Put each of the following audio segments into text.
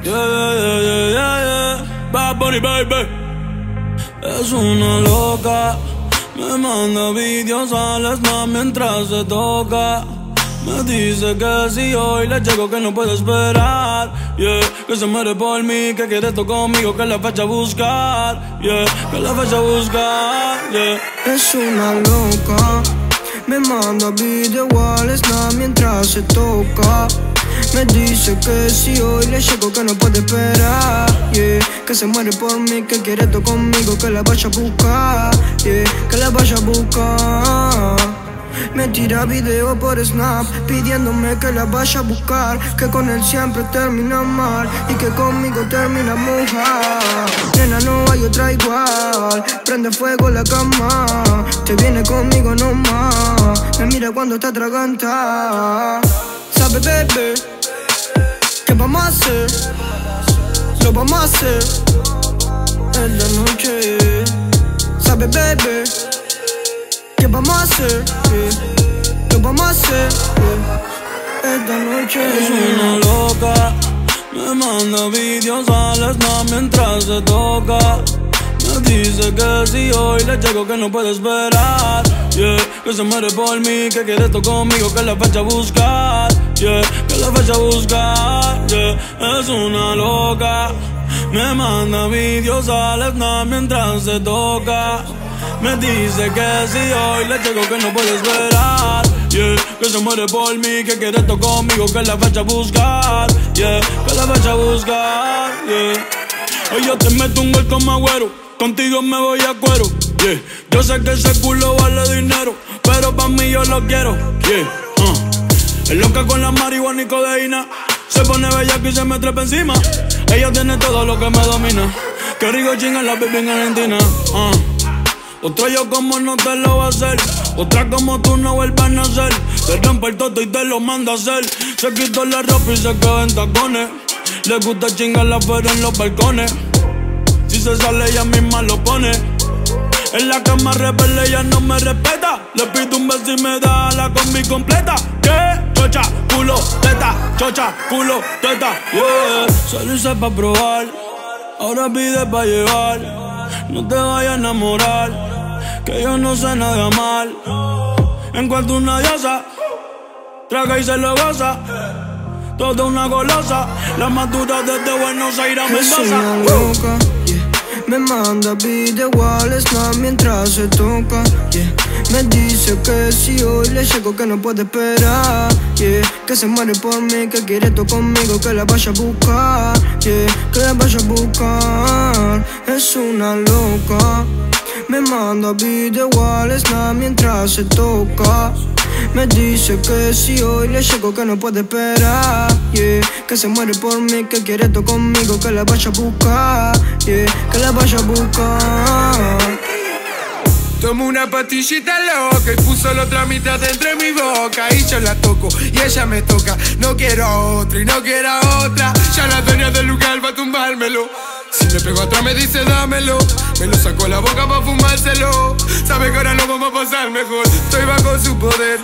yeah. Bad Bunny, baby. Es una loca. Me manda videos al snap mientras se toca. Me dice que si hoy le llego que no puede esperar, yeah. Que se muere por mí, que quiere esto conmigo, que la fecha a buscar, yeah. Que la fecha a buscar, yeah. Es una loca. Me manda video al snap mientras se toca. Me dice que si hoy le llego que no puede esperar, yeah. Que se muere por mí, que quiere esto conmigo, que la vaya a buscar, yeah. Que la vaya a buscar. Me tira video por Snap pidiéndome que la vaya a buscar, que con él siempre termina mal y que conmigo termina mojar. Nena, no hay otra igual, prende fuego la cama, te viene conmigo nomás. Me mira cuando está atragantada. Sabe, bebé, ¿qué vamos a hacer? Lo vamos a hacer en la noche. Sabe, bebé, ¿qué vamos a hacer? ¿Qué vamos a hacer? Esta noche. Es una loca. Me manda videos al snap mientras se toca. Me dice que si hoy le llego que no puede esperar, yeah. Que se muere por mí, que quiere esto conmigo, que la fecha a buscar, yeah. Que la fecha a buscar, yeah. Es una loca. Me manda videos al snap mientras se toca. Me dice que si hoy le llego que no puede esperar, yeah. Que se muere por mí, que quiere esto conmigo, que la fecha a buscar, yeah. Que la fecha a buscar, yeah. Hoy yo te meto un gol como Agüero, contigo me voy a cuero, yeah. Yo sé que ese culo vale dinero, pero pa' mí yo lo quiero, yeah. Es loca con la marihuana y codeína, se pone bellaca y se me trepa encima. Ella tiene todo lo que me domina, que rico chinga la baby en Argentina, Otra yo como no te lo va a hacer, otra como tú no vuelvas a nacer. Te rompe el toto y te lo manda a hacer. Se quitó la ropa y se queda en tacones. Le gusta chingarla afuera en los balcones. Si se sale ella misma lo pone. En la cama rebelde ella no me respeta. Le pido un beso y me da la combi completa. ¿Qué? Chocha, culo, teta, chocha, culo, teta, yeah. Se lo hice pa' probar, ahora pide pa' llevar. No te vayas a enamorar, que yo no sé nada de amar. En cuanto una diosa, traga y se lo goza. Toda una golosa, la más dura desde Buenos Aires a Mendoza. Es una loca, yeah. Me manda video al snap mientras se toca, yeah. Me dice que si hoy le llego que no puede esperar, yeah. Que se muere por mí, que quiere esto conmigo, que la vaya a buscar, yeah. Que la vaya a buscar. Es una loca. Me manda video al snap mientras se toca. Me dice que si hoy le llego que no puede esperar, yeah. Que se muere por mí, que quiere esto conmigo, que la vaya a buscar, yeah. Que la vaya a buscar. Tomo una pastillita loca y puso la otra mitad entre mi boca. Y yo la toco y ella me toca. No quiero a otra y no quiero a otra. Ya la tenía del lugar pa' tumbármelo. Si le pego atrás me dice dámelo. Me lo sacó la boca pa' fumárselo. Sabe que ahora lo vamos a pasar mejor. Estoy bajo su poder.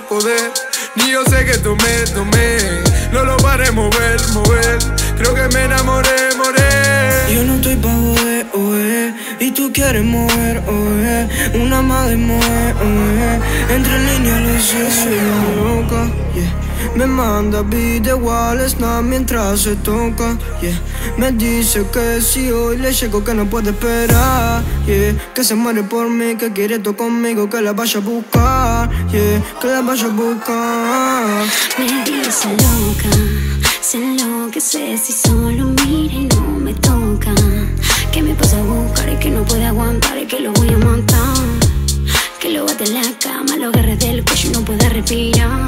Ni yo sé que tomé. No lo paré mover. Creo que me enamoré. Yo no estoy pa' joder, y tú quieres mover, una madre mover, entre líneas lo sé, soy una loca, yeah. Me manda video al snap mientras se toca, yeah. Me dice que si hoy le llego que no puede esperar, yeah. Que se muere por mí, que quiere esto conmigo, que la vaya a buscar, yeah. Que la vaya a buscar. Me dice loca, se enloquece si solo mira y no me toca. Que me pasa a buscar y que no puede aguantar y que lo voy a matar. Que lo bate en la cama, lo agarre del cuello y no puede respirar.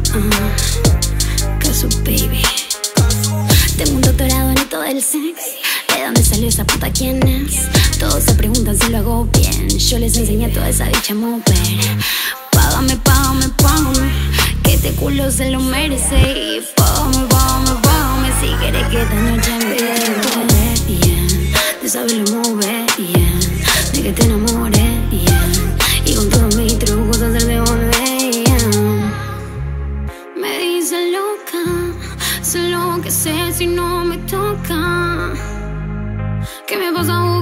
Casu baby. Tengo un doctorado en todo el sex. ¿De dónde salió esa puta? ¿Quién es? Todos se preguntan si lo hago bien. Yo les enseñé a toda esa bicha a mover. Págame, que este culo se lo merece. Y págame, si quieres que esta noche empiece bien. De saberlo mover bien. De que te enamores bien. Y con todos mis trucos hacerte volver bien. Me dice loca, sé lo que sé si no me toca.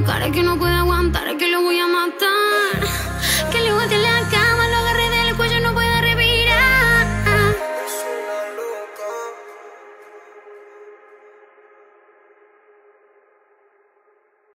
cara que no puede aguantar